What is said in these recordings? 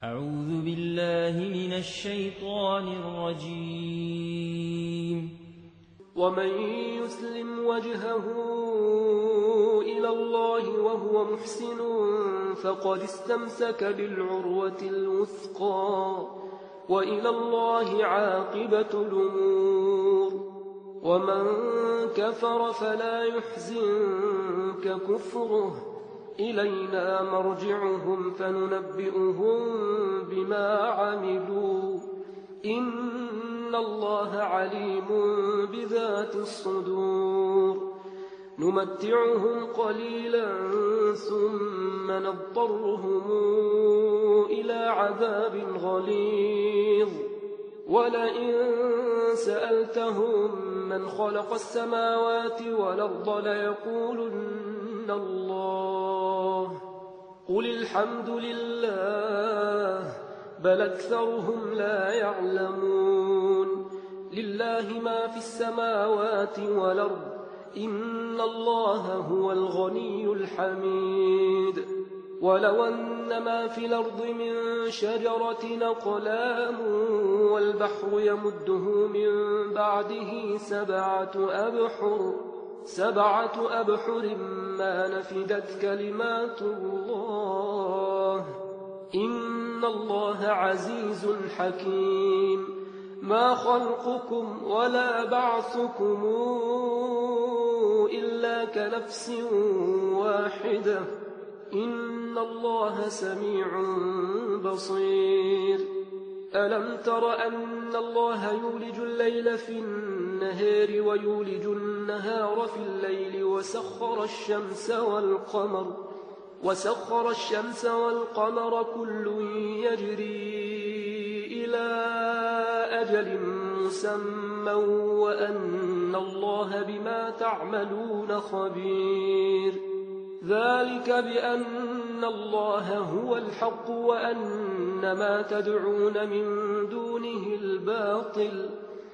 أعوذ بالله من الشيطان الرجيم. ومن يسلم وجهه إلى الله وهو محسن فقد استمسك بالعروة الوثقى وإلى الله عاقبة الأمور. ومن كفر فلا يحزنك كفره، إلينا مرجعهم فننبئهم بما عملوا، إن الله عليم بذات الصدور. نمتعهم قليلا ثم نضطرهم إلى عذاب غليظ. ولئن سألتهم من خلق السماوات والأرض ليقولن الله، قل الحمد لله، بل أكثرهم لا يعلمون. لله ما في السماوات والأرض، إن الله هو الغني الحميد. ولو أن ما في الأرض من شجرة أقلام والبحر يمده من بعده سبعة أبحر ما نفدت كلمات الله، إن الله عزيز حكيم. ما خلقكم ولا بعثكم إلا كنفس واحدة، إن الله سميع بصير. ألم تر أن الله يولج الليل في النهار ويولج النهار في الليل وسخر الشمس والقمر كل يجري إلى أجل مسمى وأن الله بما تعملون خبير. ذلك بأن الله هو الحق وأن ما تدعون من دونه الباطل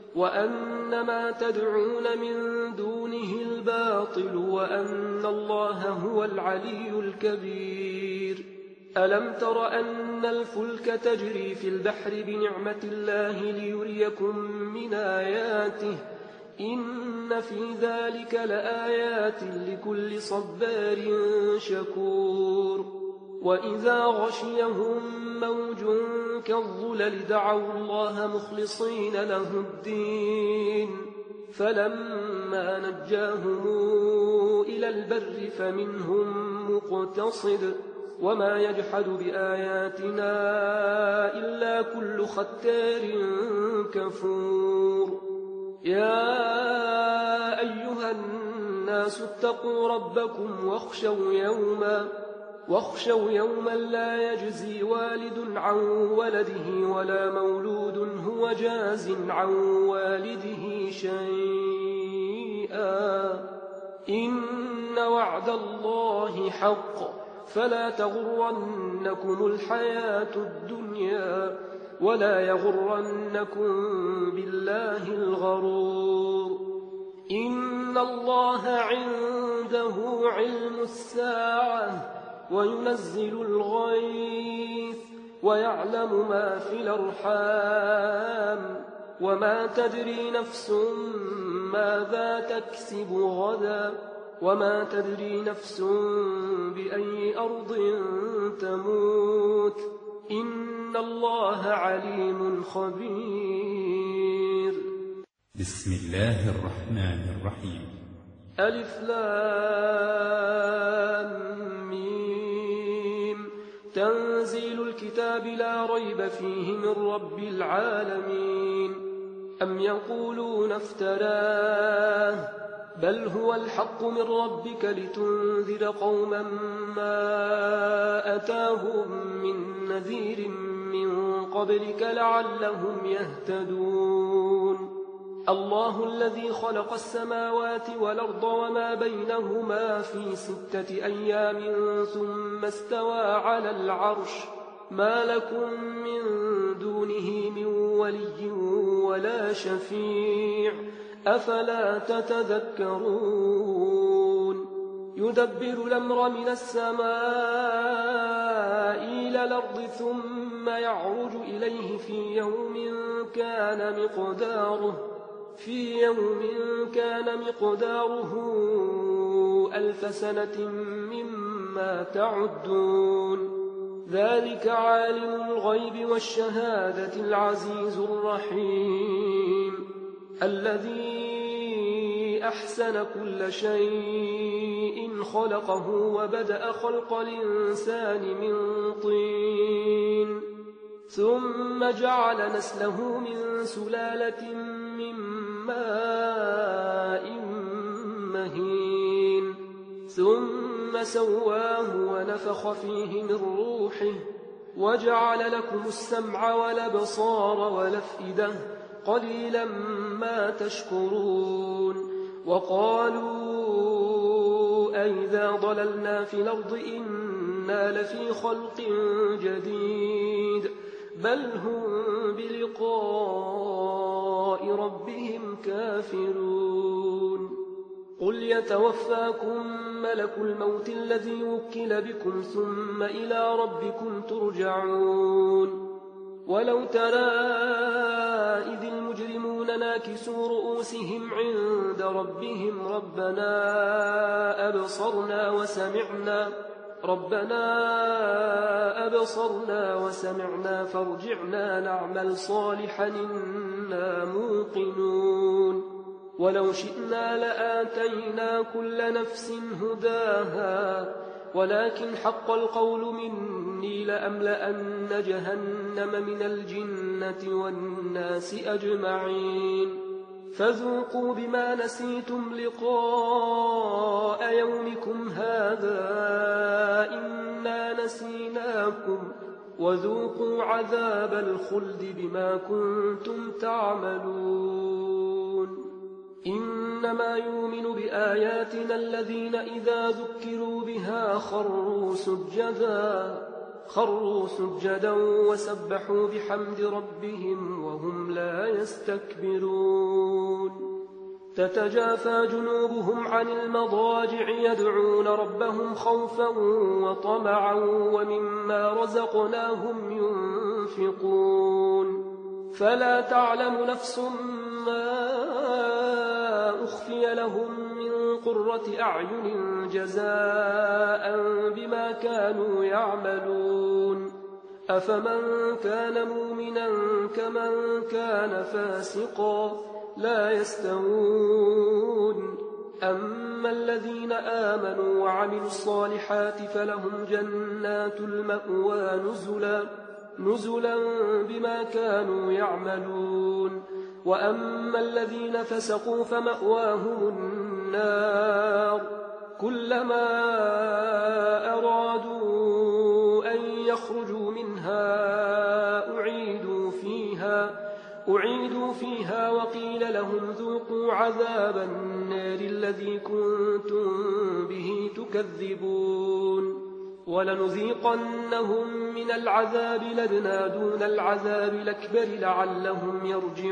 وأن الله هو العلي الكبير. ألم تر أن الفلك تجري في البحر بنعمة الله ليريكم من آياته، إن في ذلك لآيات لكل صبار شكور. وإذا غشيهم موج كالظلل دعوا الله مخلصين له الدين، فلما نجاهم إلى البر فمنهم مقتصد، وما يجحد بآياتنا إلا كل ختار كفور. يا أيها الناس اتقوا ربكم واخشوا يوما لا يجزي والد عن ولده ولا مولود هو جاز عن والده شيئا، إن وعد الله حق، فلا تغرنكم الحياة الدنيا ولا يغرنكم بالله الغرور. إن الله عنده علم الساعة وينزل الغيث ويعلم ما في الأرحام، وما تدري نفس ماذا تكسب غدا، وما تدري نفس بأي أرض تموت، إن الله عليم خبير. بسم الله الرحمن الرحيم. ألف لام ميم. تنزيل الكتاب لا ريب فيه من رب العالمين. أم يقولون افتراه، بل هو الحق من ربك لتنذر قوما ما أتاهم من نذير من قبلك لعلهم يهتدون. الله الذي خلق السماوات والأرض وما بينهما في 6 أيام ثم استوى على العرش، ما لكم من دونه من ولي ولا شفيع، أفلا تتذكرون. يدبر الأمر من السماء إلى الأرض ثم يعرج إليه في يوم كان مقداره 1000 سنة مما تعدون ذلك عالم الغيب والشهادة العزيز الرحيم الذي أحسن كل شيء خلقه وبدأ خلق الإنسان من طين ثم جعل نسله من سلالة من ماء مهين ثم سواه ونفخ فيه من روحه وجعل لكم السمع والأبصار والأفئدة قليلا ما تشكرون وقالوا أئذا ضللنا في الأرض إنا لفي خلق جديد بل هم بلقاء ربهم كافرون قل يتوفاكم ملك الموت الذي وكل بكم ثم إلى ربكم ترجعون ولو ترى إذ المجرمون ناكسوا رؤوسهم عند ربهم ربنا أبصرنا وسمعنا فارجعنا نعمل صالحا إنا موقنون ولو شئنا لآتينا كل نفس هداها ولكن حق القول مني لأملأن جهنم من الجنة والناس أجمعين فذوقوا بما نسيتم لقاء يومكم هذا إنا نسيناكم وذوقوا عذاب الخلد بما كنتم تعملون إنما يؤمن بآياتنا الذين إذا ذكروا بها خروا سجدا وسبحوا بحمد ربهم وهم لا يستكبرون تتجافى جنوبهم عن المضاجع يدعون ربهم خوفا وطمعا ومما رزقناهم ينفقون فلا تعلم نفس ما أخفي لهم من قرة أعين جزاء بما كانوا يعملون أفمن كان مؤمنا كمن كان فاسقا لا يستوون أما الذين آمنوا وعملوا الصالحات فلهم جنات المأوى نزلا بما كانوا يعملون وأما الذين فسقوا فمأواهم النار كلما أرادوا أن يخرجوا منها أعيدوا فيها وقيل لهم ذوقوا عذاب النار الذي كنتم به تكذبون ولنذيقنهم من العذاب لدنا دون العذاب الأكبر لعلهم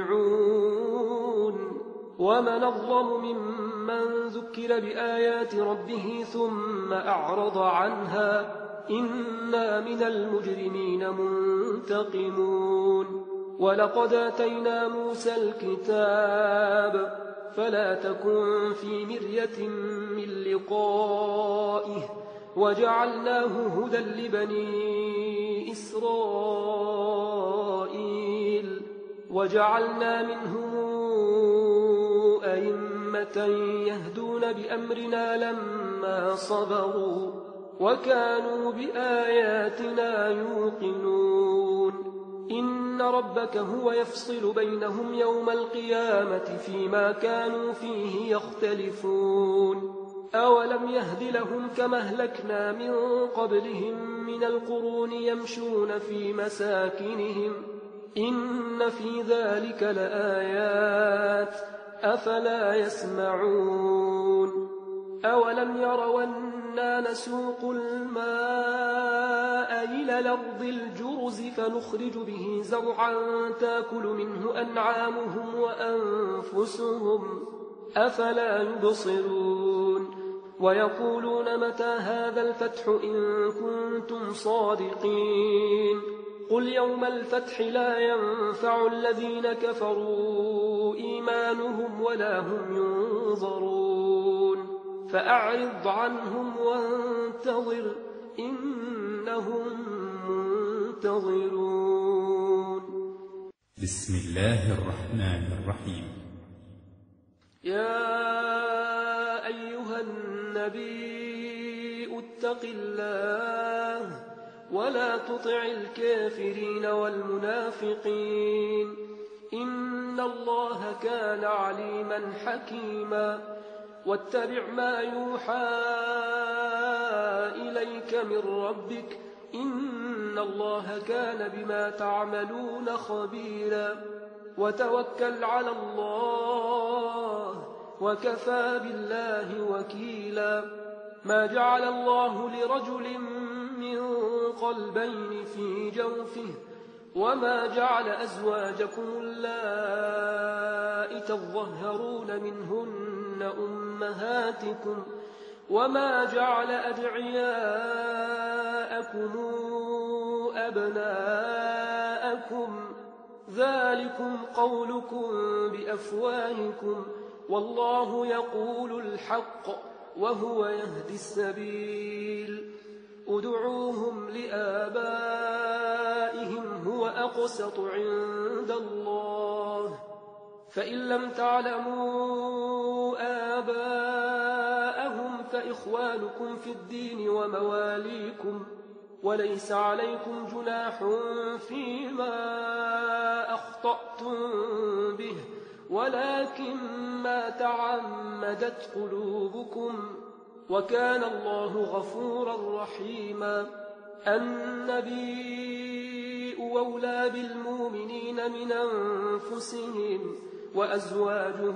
يرجعون ومن أظلم ممن ذكر بآيات ربه ثم أعرض عنها إنا من المجرمين منتقمون ولقد آتينا موسى الكتاب فلا تكن في مرية من لقائه وجعلناه هدى لبني إسرائيل وجعلنا منهم أئمة يهدون بأمرنا لما صبروا وكانوا بآياتنا يوقنون إن ربك هو يفصل بينهم يوم القيامة فيما كانوا فيه يختلفون أولم يهد لهم كما أهلكنا من قبلهم من القرون يمشون في مساكنهم إن في ذلك لآيات أفلا يسمعون أولم يروا أنا نسوق الماء إلى الأرض الجرز فنخرج به زرعا تأكل منه أنعامهم وأنفسهم أفلا يبصرون ويقولون متى هذا الفتح إن كنتم صادقين قل يوم الفتح لا ينفع الذين كفروا إيمانهم ولا هم ينظرون فأعرض عنهم وانتظر إنهم منتظرون. بسم الله الرحمن الرحيم. يا أيها النبي اتق الله ولا تطع الكافرين والمنافقين إن الله كان عليما حكيما واتبع ما يوحى إليك من ربك إن الله كان بما تعملون خبيرا وتوكل على الله وكفى بالله وكيلا ما جعل الله لرجل من قلبين في جوفه وما جعل أزواجكم اللائي تظهرون منهن أمهاتكم وما جعل أدعياءكم أبناءكم ذلكم قولكم بأفواهكم والله يقول الحق وهو يهدي السبيل ادعوهم لآبائهم هو أقسط عند الله فإن لم تعلموا آباءهم فإخوانكم في الدين ومواليكم وليس عليكم جناح فيما أخطأتم به ولكن ما تعمدت قلوبكم وكان الله غفورا رحيما النبي أولى بالمؤمنين من أنفسهم وأزواجه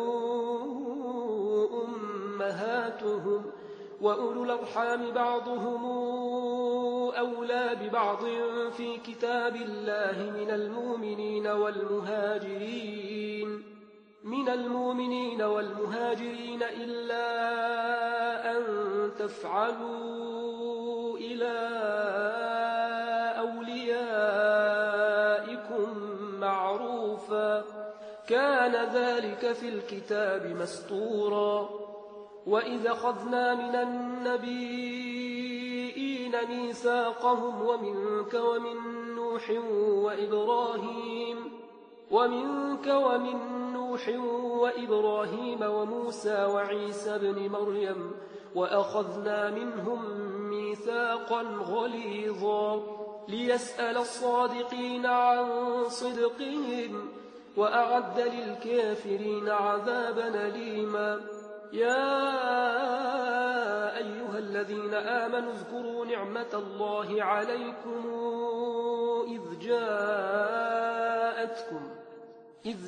أمهاتهم وأولو الأرحام بعضهم أولى ببعض في كتاب الله من المؤمنين والمهاجرين إلا أن تفعلوا إلى أوليائكم معروفا كان ذلك في الكتاب مسطورا وإذا أخذنا من النبيين ميثاقهم ومنك ومن نوح وإبراهيم وموسى وعيسى بن مريم وأخذنا منهم ميثاقا غليظا ليسأل الصادقين عن صدقهم وأعد للكافرين عذابا أليما يا أيها الذين آمنوا اذكروا نعمة الله عليكم إذ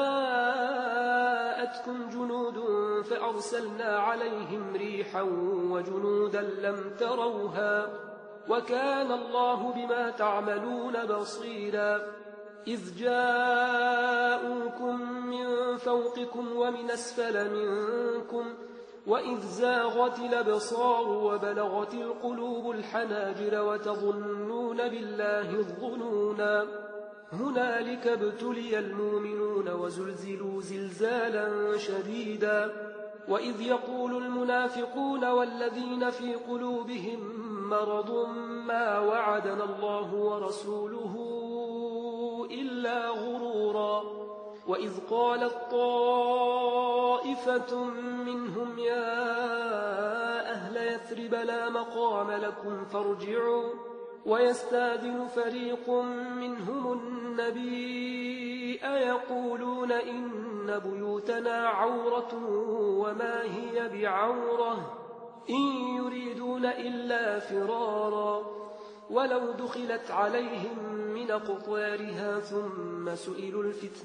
جاءتكم جنود فأرسلنا عليهم ريحا وجنودا لم تروها وكان الله بما تعملون بصيرا إذ جاءوكم من فوقكم ومن أسفل منكم وإذ زاغت الأبصار وبلغت القلوب الحناجر وتظنون بالله الظنونا هنالك ابتلي المؤمنون وزلزلوا زلزالا شديدا وإذ يقول المنافقون والذين في قلوبهم مرض ما وعدنا الله ورسوله إلا غرورا وإذ قالت طائفة منهم يا أهل يثرب لا مقام لكم فارجعوا ويستأذن فريق منهم النبي أيقولون إن بيوتنا عورة وما هي بعورة إن يريدون إلا فرارا ولو دخلت عليهم من أقطارها ثم سئلوا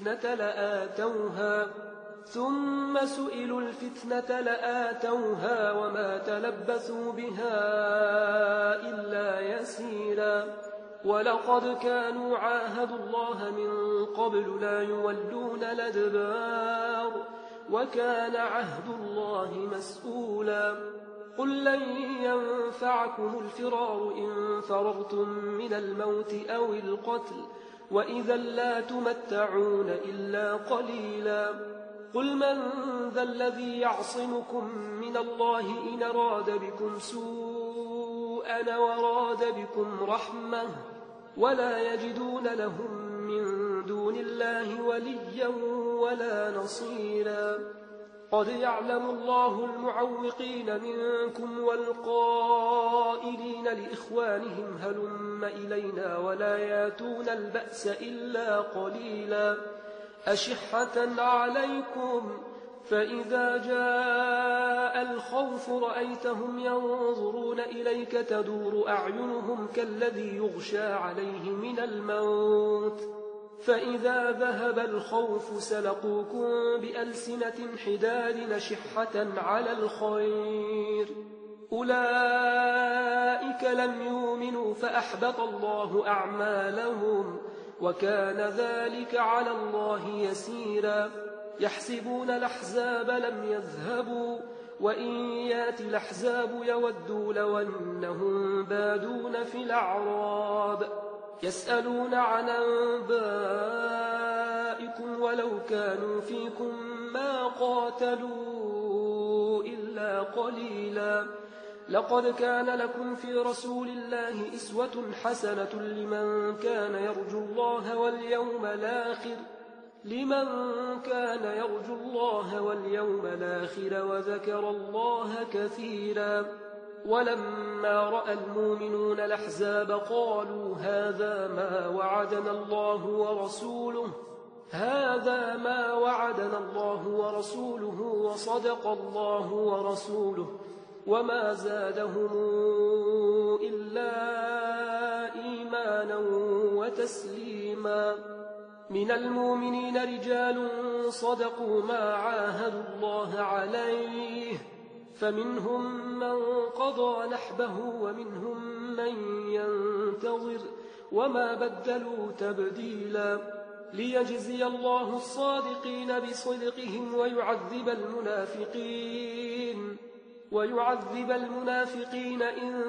الفتنة لآتوها وما تلبثوا بها إلا يسيرا ولقد كانوا عاهدوا الله من قبل لا يولون الأدبار وكان عهد الله مسؤولا قل لن ينفعكم الفرار إن فررتم من الموت أو القتل وإذا لا تمتعون إلا قليلا قل من ذا الذي يعصمكم من الله إن أراد بكم سوءا وراد بكم رحمة ولا يجدون لهم من دون الله وليا ولا نصيرا قد يعلم الله المعوقين منكم والقائلين لإخوانهم هلم إلينا ولا ياتون البأس إلا قليلا أشحة عليكم فإذا جاء الخوف رأيتهم ينظرون إليك تدور أعينهم كالذي يغشى عليه من الموت فإذا ذهب الخوف سلقوكم بألسنة حداد نشحة على الخير أولئك لم يؤمنوا فأحبط الله أعمالهم وكان ذلك على الله يسيرا يحسبون الأحزاب لم يذهبوا وإن يأتي الأحزاب يودوا لو أنهم بادون في الأعراب يسألون عن أنبائكم ولو كانوا فيكم ما قاتلوا إلا قليلا لقد كان لكم في رسول الله أسوة حسنة لمن كان يرجو الله واليوم الآخر وذكر الله كثيرا ولما رأى المؤمنون الأحزاب قالوا هذا ما وعدنا الله ورسوله وصدق الله ورسوله وما زادهم إلا إيمانا وتسليما من المؤمنين رجال صدقوا ما عاهدوا الله عليه فمنهم من قضى نحبه ومنهم من ينتظر وما بدلوا تبديلا ليجزي الله الصادقين بصدقهم ويعذب المنافقين إن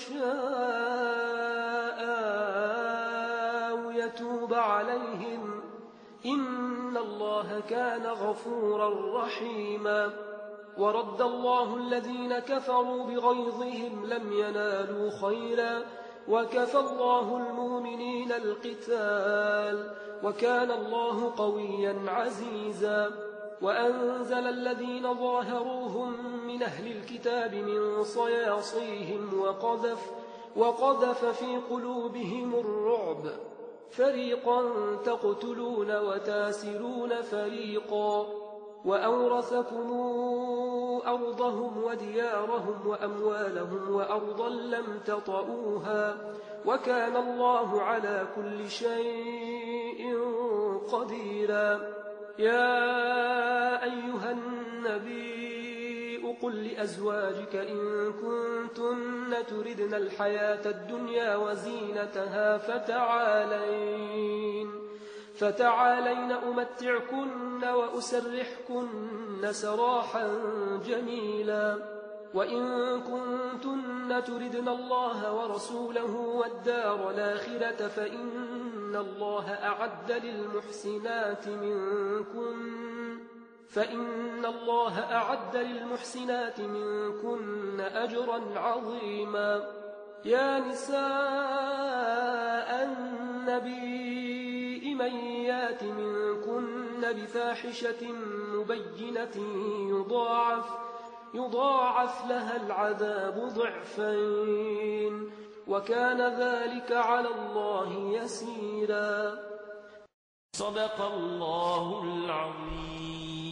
شاء أو يتوب عليهم إن الله كان غفورا رحيما ورد الله الذين كفروا بغيظهم لم ينالوا خيرا وكفى الله المؤمنين القتال وكان الله قويا عزيزا وأنزل الذين ظاهروهم من أهل الكتاب من صياصيهم وقذف في قلوبهم الرعب فريقا تقتلون وتاسرون فريقا وأورثكم أرضهم وديارهم وأموالهم وأرضا لم تطئوها وكان الله على كل شيء قديرا يا أيها النبي قل لأزواجك إن كنتن تردن الحياة الدنيا وزينتها فتعالين أمتعكن وأسرحكن سراحا جميلا وإن كنتن تردن الله ورسوله والدار الآخرة فإن الله أعد للمحسنات منكن أجرا عظيما يا نساء النبي من يات منكن بفاحشة مبينة يضاعف لها العذاب ضعفين وكان ذلك على الله يسيرا صدق الله العظيم.